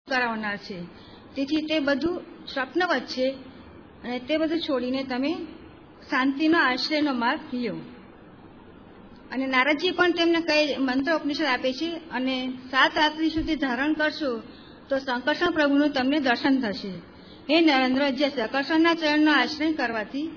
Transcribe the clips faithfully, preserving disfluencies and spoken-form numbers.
કરાવનાર છે. તેથી તે બધું સ્વપ્નવત છે અને તે બધું છોડીને તમે શાંતિનો આશ્રયનો માર્ગ લ્યો. અને નારદજી પણ તેમને કઈ મંત્ર ઉપનિષદ આપે છે અને સાત રાત્રિ સુધી ધારણ કરશો તો શંકરષણ પ્રભુનું તમને દર્શન થશે. હે નરેન્દ્ર, જે શંકરષણના ચરણનો આશ્રય કરવાથી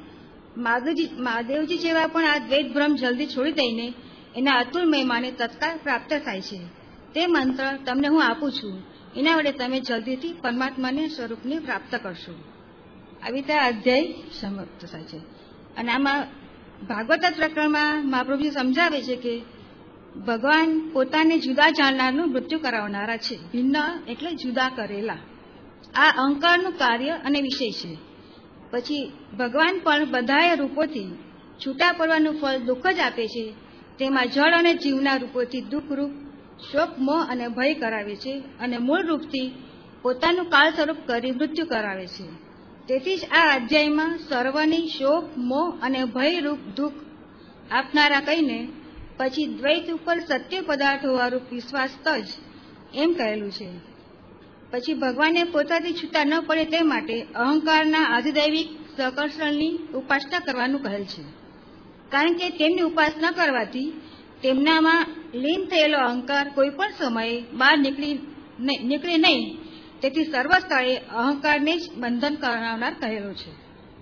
મહાદેવજી જેવા પણ આ દ્વૈત ભ્રમ જલ્દી છોડી દઈને એના અતુલ મહિમાને તત્કાળ પ્રાપ્ત થાય છે. તે મંત્ર તમને હું આપું છું. એના વડે તમે જલ્દીથી પરમાત્માને સ્વરૂપને પ્રાપ્ત કરશો. આવી રીતે અધ્યાય સમાપ્ત થાય છે. અને આમાં ભાગવત પ્રકરણમાં મહાપ્રભુજી સમજાવે છે કે ભગવાન પોતાને જુદા જાણનારનું મૃત્યુ કરાવનારા છે. ભિન્ન એટલે જુદા કરેલા. આ અહંકારનું કાર્ય અને વિષય છે. પછી ભગવાન પણ બધાએ રૂપોથી છૂટા પડવાનું ફળ દુઃખ જ આપે છે. તેમાં જળ અને જીવના રૂપોથી દુઃખરૂપ શોક, મોહ અને ભય કરાવે છે અને મૂળ રૂપથી પોતાનું કાળ સ્વરૂપ કરી મૃત્યુ કરાવે છે. તેથી જ આ અધ્યાયમાં સર્વની શોક, મોહ અને ભયરૂપ દુઃખ આપનારા કહીને પછી દ્વૈત ઉપર સત્ય પદાર્થ હોવાનું વિશ્વાસ જ એમ કહેલું છે. પછી ભગવાનને પોતાથી છૂટા ન પડે તે માટે અહંકારના આધિદૈવિક સકર્ષણની ઉપાસના કરવાનું કહેલ છે. કારણ કે તેમની ઉપાસના કરવાથી તેમનામાં લીન થયેલો અહંકાર કોઈ પણ સમયે બહાર નીકળી નીકળે નહીં. તેથી સર્વ સ્થળે અહંકારને જ બંધન કરાવનાર કહેલો છે.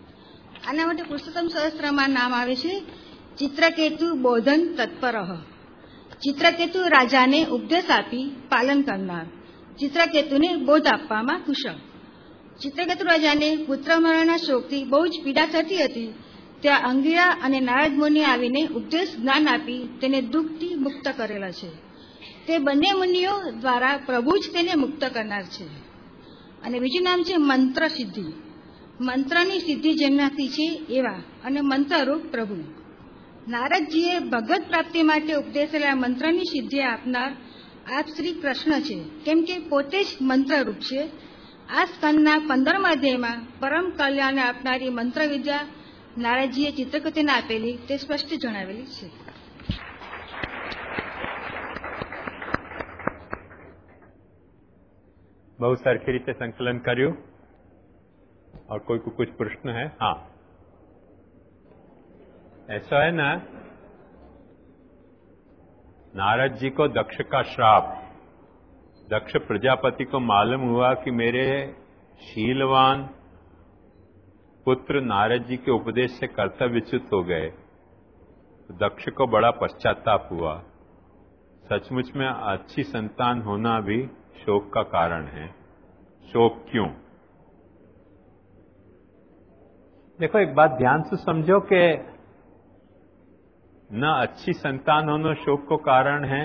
આના માટે પુરુષોત્તમ સહસ્ત્રમાં નામ આવે છે ચિત્રકેતુ બોધન તત્પર. ચિત્રકેતુ રાજાને ઉપદેશ આપી પાલન કરનાર, ચિત્રકેતુને બોધ આપવામાં કુશળ. ચિત્રકેતુ રાજાને પુત્ર મરણના શોકથી બહુ જ પીડા થતી હતી. ત્યાં અંગિરા અને નારદ મુનિ આવીને ઉપદેશ જ્ઞાન આપી તેને દુઃખથી મુક્ત કરેલા છે. તે બંને મુનિઓ દ્વારા પ્રભુ જ તેને મુક્ત કરનાર છે. અને બીજું નામ છે મંત્ર સિદ્ધિ. મંત્રની સિદ્ધિ જેમનાથી છે એવા અને મંત્રરૂપ પ્રભુ. નારદજીએ ભગવત પ્રાપ્તિ માટે ઉપદેશેલા મંત્રની સિદ્ધિ આપનાર આપ શ્રી કૃષ્ણ છે, કેમ કે પોતે જ મંત્રરૂપ છે. આ સ્કંદના પંદરમા અધ્યાયમાં પરમ કલ્યાણ આપનારી મંત્ર વિદ્યા નારદજીએ ચિત્રકેતુને આપેલી તે સ્પષ્ટ જણાવેલી છે. बहुत सरखी रीते संकलन કર્યું. और कोई को कुछ प्रश्न है? हाँ, ऐसा है ना, नारद जी को दक्ष का श्राप, दक्ष प्रजापति को मालूम हुआ कि मेरे शीलवान पुत्र नारद जी के उपदेश से कर्तव्यच्युत हो गए. तो दक्ष को बड़ा पश्चाताप हुआ. सचमुच में अच्छी संतान होना भी शोक का कारण है. शोक क्यों? देखो, एक बात ध्यान से समझो कि न अच्छी संतान होना शोक को कारण है,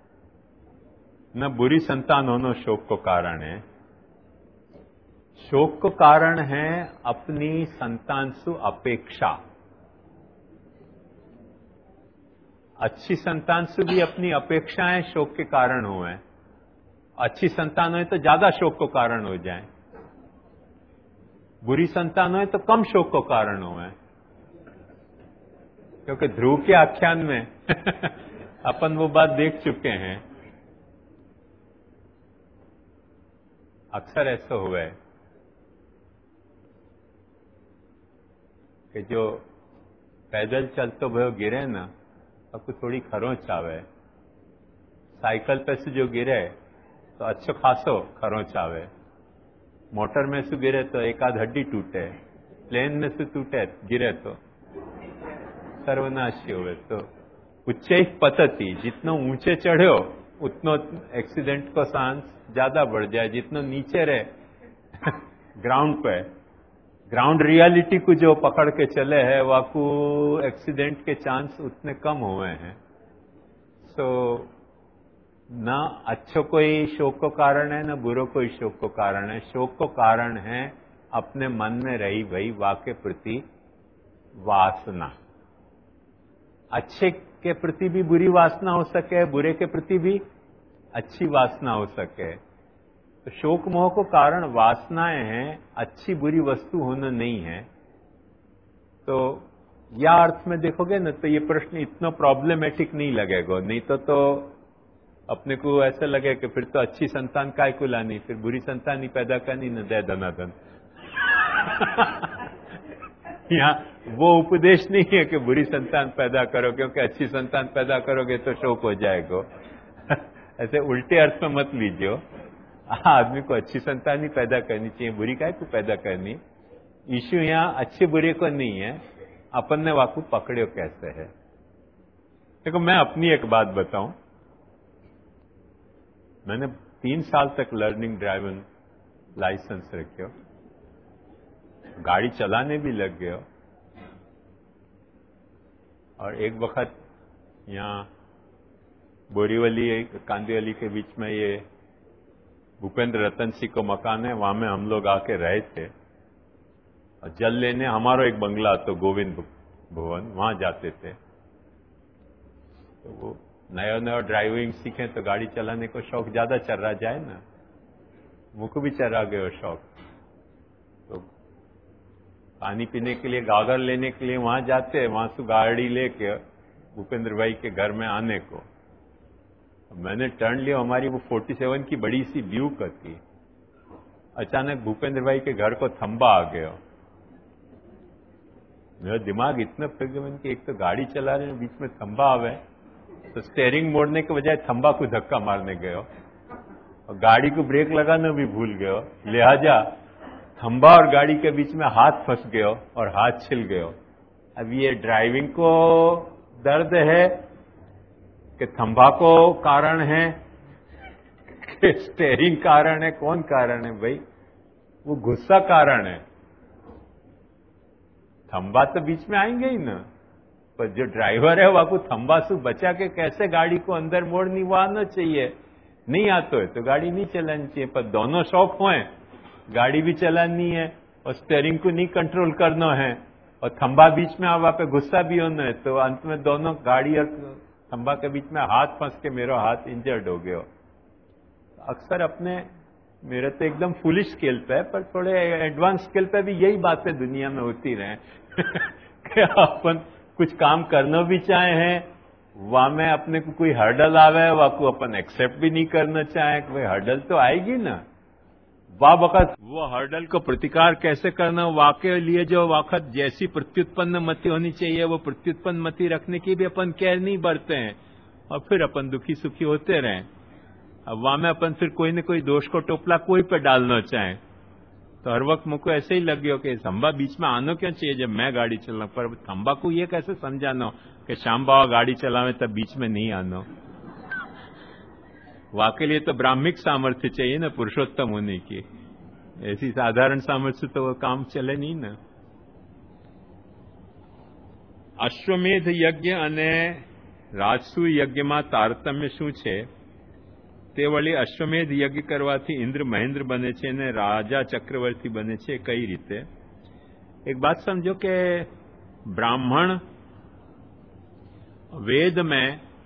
न बुरी संतान होना शोक को कारण है. शोक को कारण है अपनी संतान से अपेक्षा. अच्छी संतान से भी अपनी अपेक्षाएं शोक के कारण हुए. अच्छी संतान हो तो ज्यादा शोक को कारण हो जाए, बुरी संतान हो तो कम शोक को कारण हुए. क्योंकि ध्रुव के आख्यान में अपन वो बात देख चुके हैं. अक्सर ऐसा हुआ है कि जो पैदल चलते भयो गिरे ना, आपको थोड़ी खरोंच आवे. साइकिल पे से जो गिरे तो अच्छो खासो खरोंच आवे. मोटर में से गिरे तो एक आध हड्डी टूटे. प्लेन में से टूटे गिरे तो सर्वनाशी हुए. तो उच्चैः पतति, जितना ऊंचे चढ़ो उतना एक्सीडेंट का चांस ज्यादा बढ़ जाए. जितना नीचे रहे ग्राउंड पे, ग्राउंड रियलिटी को जो पकड़ के चले है वाकू एक्सीडेंट के चांस उतने कम हुए हैं. सो न अच्छो कोई शोक को कारण है, न बुरो कोई शोक को कारण है. शोक को कारण है अपने मन में रही भई वाके प्रति वासना. अच्छे के प्रति भी बुरी वासना हो सके, बुरे के प्रति भी अच्छी वासना हो सके. तो शोक मोह को कारण वासनाएं हैं, अच्छी बुरी वस्तु होना नहीं है. तो या अर्थ में देखोगे ना तो ये प्रश्न इतना प्रॉब्लमेटिक नहीं लगेगा. नहीं तो तो अपने को ऐसा लगे कि फिर तो अच्छी संतान काय को लानी, फिर बुरी संतान ही पैदा करनी, न दे धनाधन। यहाँ वो उपदेश नहीं है कि बुरी संतान पैदा करो, क्योंकि अच्छी संतान पैदा करोगे तो शोक हो जाएगा। ऐसे उल्टे अर्थ में मत लीजिए। आदमी को अच्छी संतान ही पैदा करनी चाहिए, बुरी काय को पैदा करनी। इश्यू यहाँ अच्छे बुरे को नहीं है, अपन ने वाकू पकड़ो कैसे है। देखो मैं अपनी एक बात बताऊं, मैंने तीन साल तक लर्निंग ड्राइविंग लाइसेंस रखे, गाड़ी चलाने भी लग गए। और एक वक्त यहाँ बोरीवली कांदिवली के बीच में ये भूपेंद्र रतन सिंह को मकान है, वहां में हम लोग आके रहे थे। और जल लेने हमारा एक बंगला तो गोविंद भवन, वहां जाते थे। तो वो नया नया ड्राइविंग सीखे तो गाड़ी चलाने को शौक ज्यादा चर्रा जाए ना, मुझको भी चर्रा गयो शौक। तो पानी पीने के लिए गागर लेने के लिए वहां जाते हैं, वहां से गाड़ी लेके भूपेंद्र भाई के घर में आने को। मैंने टर्न लिया, हमारी वो सैंतालीस की बड़ी सी ब्यूक थी। अचानक भूपेंद्र भाई के घर को थंबा आ गया। मेरा दिमाग इतना फिर गया कि एक तो गाड़ी चला रहे हैं, बीच में थंबा आवे, तो स्टेयरिंग मोड़ने के बजाय थंबा को धक्का मारने गए और गाड़ी को ब्रेक लगाना भी भूल गए। लिहाजा थंबा और गाड़ी के बीच में हाथ फंस गया और हाथ छिल गया। अब ये ड्राइविंग को दर्द है कि थंबा को कारण है कि स्टेयरिंग कारण है? कौन कारण है भाई? वो गुस्सा कारण है। थंबा तो बीच में आएंगे ही ना, पर जो ड्राइवर है वो थंबा से बचा के कैसे गाड़ी को अंदर मोड़नी वो आना चाहिए। नहीं आता है तो गाड़ी नहीं चलानी चाहिए, पर दोनों शौक होए, गाड़ी भी चलानी है और स्टेयरिंग को नहीं कंट्रोल करना है और थंबा बीच में वहां पे गुस्सा भी होना है, तो अंत में दोनों गाड़ी और थंबा के बीच में हाथ फंस के मेरा हाथ इंजर्ड हो गया। अक्सर अपने, मेरे तो एकदम फुलिश स्केल पे है, पर थोड़े एडवांस स्केल पे भी यही बातें दुनिया में होती रहे कि अपन कुछ काम करना भी चाहे हैं, वहां में अपने को कोई हर्डल आवे, वहां को अपन एक्सेप्ट भी नहीं करना चाहे। कोई हर्डल तो आएगी ना, वाह वक्त वो हर्डल को प्रतिकार कैसे करना, वाके लिए जो वक्त जैसी प्रत्युत्पन्न मति होनी चाहिए वो प्रत्युत्पन्न मति रखने की भी अपन केयर नहीं बरते हैं और फिर अपन दुखी सुखी होते रहें। अब वहां में अपन फिर कोई न कोई दोष को टोपला कोई पे डालना चाहे, तो हर वक्त मुझको ऐसे ही लग गया कि थंबा बीच में आना क्यों चाहिए जब मैं गाड़ी चला, पर थंबा को ये कैसे समझाना कि श्याम बाबा गाड़ी चलावे तब बीच में नहीं आना। वाके लिए तो ब्राह्मिक सामर्थ्य चाहिए ना पुरुषोत्तम होने की, ऐसी साधारण सामर्थ्य तो वो काम चले नहीं ना। अश्वमेध यज्ञ અને રાજસુ યજ્ઞમાં તારતમ્ય શું છે? તે વળી અશ્વમેધ યજ્ઞ કરવાથી ઇન્દ્ર મહેન્દ્ર બને છે અને રાજા ચક્રવર્તી બને છે, કઈ રીતે? એક बात समझो कि ब्राह्मण वेद में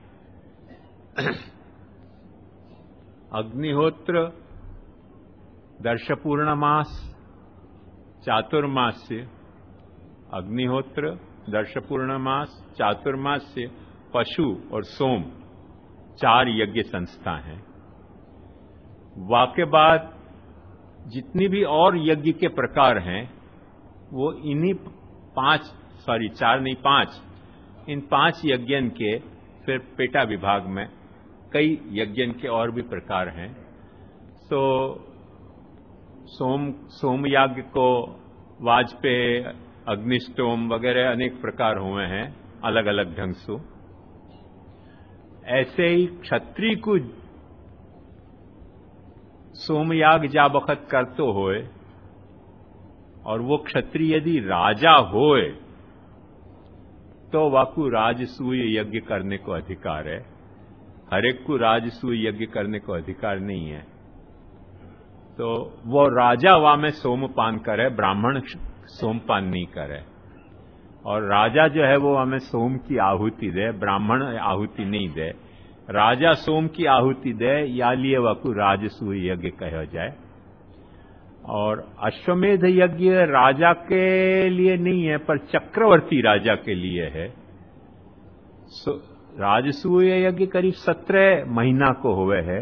अग्निहोत्र, दर्शपूर्णमास, चातुर्मास्य, अग्निहोत्र, दर्शपूर्णमास, चातुर्मास्य, पशु और सोम चार यज्ञ संस्था हैं। वाके बाद जितनी भी और यज्ञ के प्रकार हैं वो इन्हीं पांच, सॉरी चार नहीं पांच, इन पांच यज्ञन के फिर पेटा विभाग में कई यज्ञन के और भी प्रकार हैं। सो सोम सोमयाग को वाजपेय, अग्निष्टोम वगैरह अनेक प्रकार हुए हैं अलग अलग ढंग से। ऐसे ही क्षत्रिय को सोमयाग जा बखत करतो होए और वो क्षत्रिय यदि राजा होए तो वाकु राजसूय यज्ञ करने को अधिकार है। हरेक को राजसूय यज्ञ करने को अधिकार नहीं है। तो वो राजा वहां में सोमपान करे, ब्राह्मण सोमपान नहीं करे। और राजा जो है वो हमें सोम की आहुति दे, ब्राह्मण आहुति नहीं दे। राजा सोम की आहुति दे, या लिए वाकु राजसूय यज्ञ कहा जाए। और अश्वमेध यज्ञ राजा के लिए नहीं है पर चक्रवर्ती राजा के लिए है। राजसूय यज्ञ करीब सत्रह महीना को हुए है,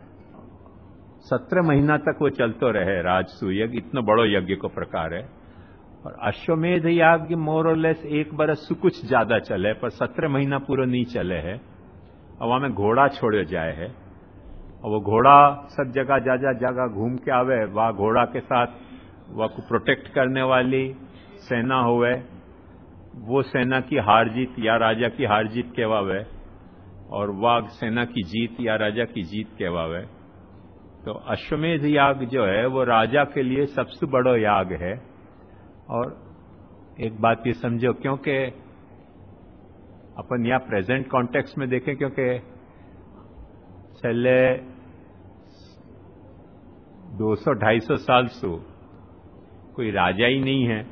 सत्रह महीना तक वो चलते रहे राजसूय यज्ञ, इतना बड़ो यज्ञ को प्रकार है। और अश्वमेध याग मोर और लेस एक बरस से कुछ ज्यादा चले, पर सत्रह महीना पूरा नहीं चले है। और वहां में घोड़ा छोड़े जाए है, और वो घोड़ा सब जगह जा जा जगह घूम के आवे, वह घोड़ा के साथ वह को प्रोटेक्ट करने वाली सेना हुए, वो सेना की हार जीत या राजा की हार जीत कहवावे, और वह सेना की जीत या राजा की जीत कहवावे। तो अश्वमेध याग जो है वो राजा के लिए सबसे बड़ा याग है। और एक बात ये समझो, क्योंकि अपन यहाँ प्रेजेंट कॉन्टेक्स्ट में देखें, क्योंकि छेल्ले दो सौ ढाई सौ साल से कोई राजा ही नहीं है,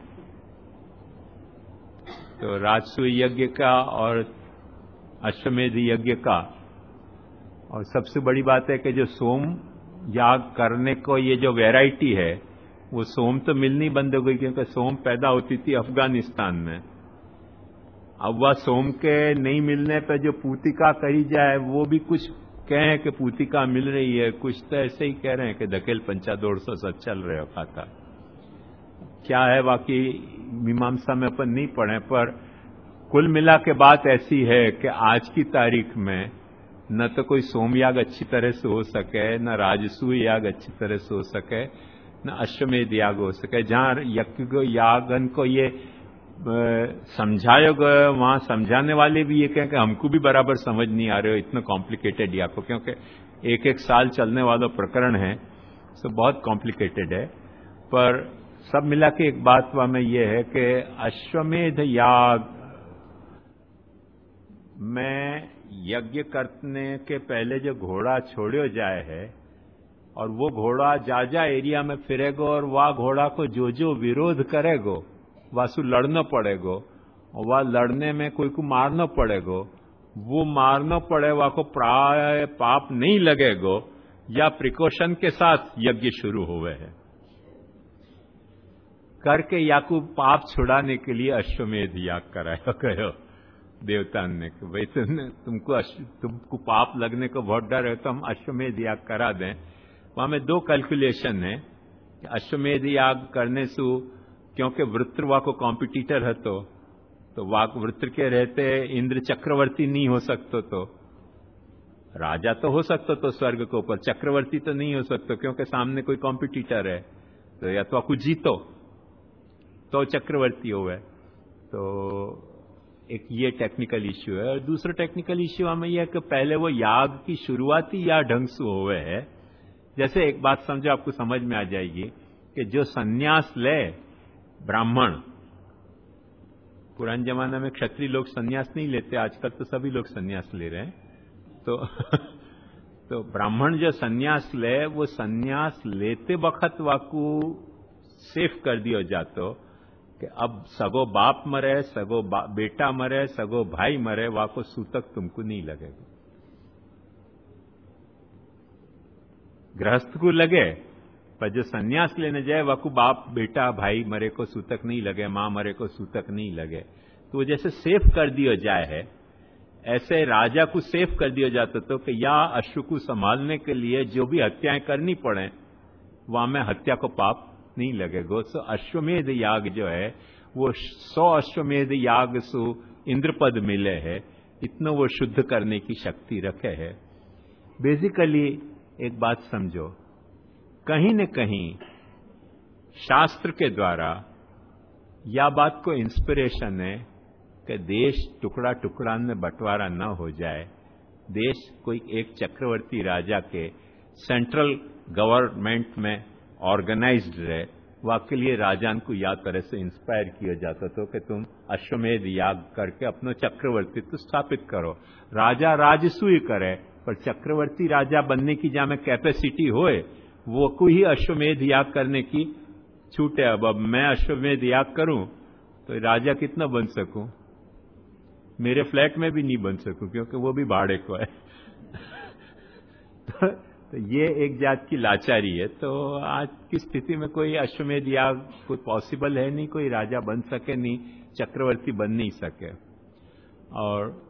तो राजसूय यज्ञ का और अश्वमेध यज्ञ का, और सबसे बड़ी बात है कि जो सोम याग करने को ये जो वैरायटी है, वो सोम तो मिलनी बंद हो गई, क्योंकि सोम पैदा होती थी अफगानिस्तान में। अब वह सोम के नहीं मिलने पर जो पूतिका करी जाए, वो भी कुछ कहें कि पूतिका मिल रही है, कुछ तो ऐसे ही कह रहे हैं कि धकेल पंचा दौड़ सौ सब चल रहे हो खाता। क्या है बाकी मीमांसा में अपन नहीं पढ़े, पर कुल मिला के बात ऐसी है कि आज की तारीख में न तो कोई सोमयाग अच्छी तरह से हो सके, न राजसूय याग अच्छी तरह से हो सके, न अश्वमेध याग हो सके। जहां यज्ञ को यागन को ये समझाया गया, वहां समझाने वाले भी ये कहें कि हमको भी बराबर समझ नहीं आ रहे हो इतना कॉम्प्लिकेटेड याग को, क्योंकि एक एक साल चलने वाला प्रकरण है, तो बहुत कॉम्प्लिकेटेड है। पर सब मिला के एक बात में यह है कि अश्वमेध याग में यज्ञ करने के पहले जो घोड़ा छोड़ो जाए है, और वो घोड़ा जा जा एरिया में फिरेगो, और वह घोड़ा को जो जो विरोध करेगो वासु लड़ना पड़ेगो, और वह लड़ने में कोई को मारना पड़ेगो, वो मारना पड़े वह को प्राय पाप नहीं लगेगो, या प्रिकॉशन के साथ यज्ञ शुरू हुए है करके याकू पाप छुड़ाने के लिए अश्वमेध याग कराया कहो देवता ने कि भाई तुमने तुमको तुमको पाप लगने को बहुत डर है, तो हम अश्वमेध याग करा दें। वहां में दो कैलकुलेशन है कि अश्वमेध याग करने से, क्योंकि वृत्र को कॉम्पिटिटर है, तो तो वाक वृत्र के रहते इंद्र चक्रवर्ती नहीं हो सकते, तो राजा तो हो सकता तो स्वर्ग के ऊपर, चक्रवर्ती तो नहीं हो सकता, क्योंकि सामने कोई कॉम्पिटिटर है। तो या तो आपको जीतो तो चक्रवर्ती हो गए। तो एक ये टेक्निकल इश्यू है। और दूसरा टेक्निकल इश्यू हमें यह है कि पहले वो याग की शुरुआती या ढंग से हुए है। जैसे एक बात समझो, आपको समझ में आ जाएगी कि जो सन्यास ले ब्राह्मण, पुराने जमाने में क्षत्रिय लोग सन्यास नहीं लेते, आजकल तो सभी लोग सन्यास ले रहे हैं। तो तो ब्राह्मण जो सन्यास ले, वो सन्यास लेते वक्त वाकू सेफ कर दिया जातो कि अब सगो बाप मरे, सगो बा, बेटा मरे, सगो भाई मरे, वाको सूतक तुमको नहीं लगेगा। गृहस्थ को लगे, पर जो सन्यास लेने जाए वाको बाप बेटा भाई मरे को सूतक नहीं लगे, मां मरे को सूतक नहीं लगे। तो जैसे सेफ कर दिया जाए है, ऐसे राजा को सेफ कर दिया जाता तो कि या अश्व को संभालने के लिए जो भी हत्याएं करनी पड़े, वहां में हत्या को पाप नहीं लगेगा। सो अश्वमेध याग जो है वो सौ अश्वमेध याग सु इंद्रपद मिले है, इतना वो शुद्ध करने की शक्ति रखे है। बेसिकली एक बात समझो, कहीं न कहीं शास्त्र के द्वारा या बात को इंस्पिरेशन है कि देश टुकड़ा टुकड़ा में बंटवारा न हो जाए, देश कोई एक चक्रवर्ती राजा के सेंट्रल गवर्नमेंट में ऑर्गेनाइज्ड रहे। वाके लिए राजान को या तरह से इंस्पायर किया जाता तो कि तुम अश्वमेध याग करके अपना चक्रवर्तित्व स्थापित करो। राजा राजसूय करे, पर चक्रवर्ती राजा बनने की जहां में कैपेसिटी होए, वो को ही अश्वमेध याग करने की छूट है। अब अब मैं अश्वमेध याग करूं तो राजा कितना बन सकूं? मेरे फ्लैट में भी नहीं बन सकूं, क्योंकि वो भी भाड़े को है। तो ये एक जात की लाचारी है। तो आज की स्थिति में कोई अश्वमेध याग कोई पॉसिबल है नहीं, कोई राजा बन सके नहीं, चक्रवर्ती बन नहीं सके। और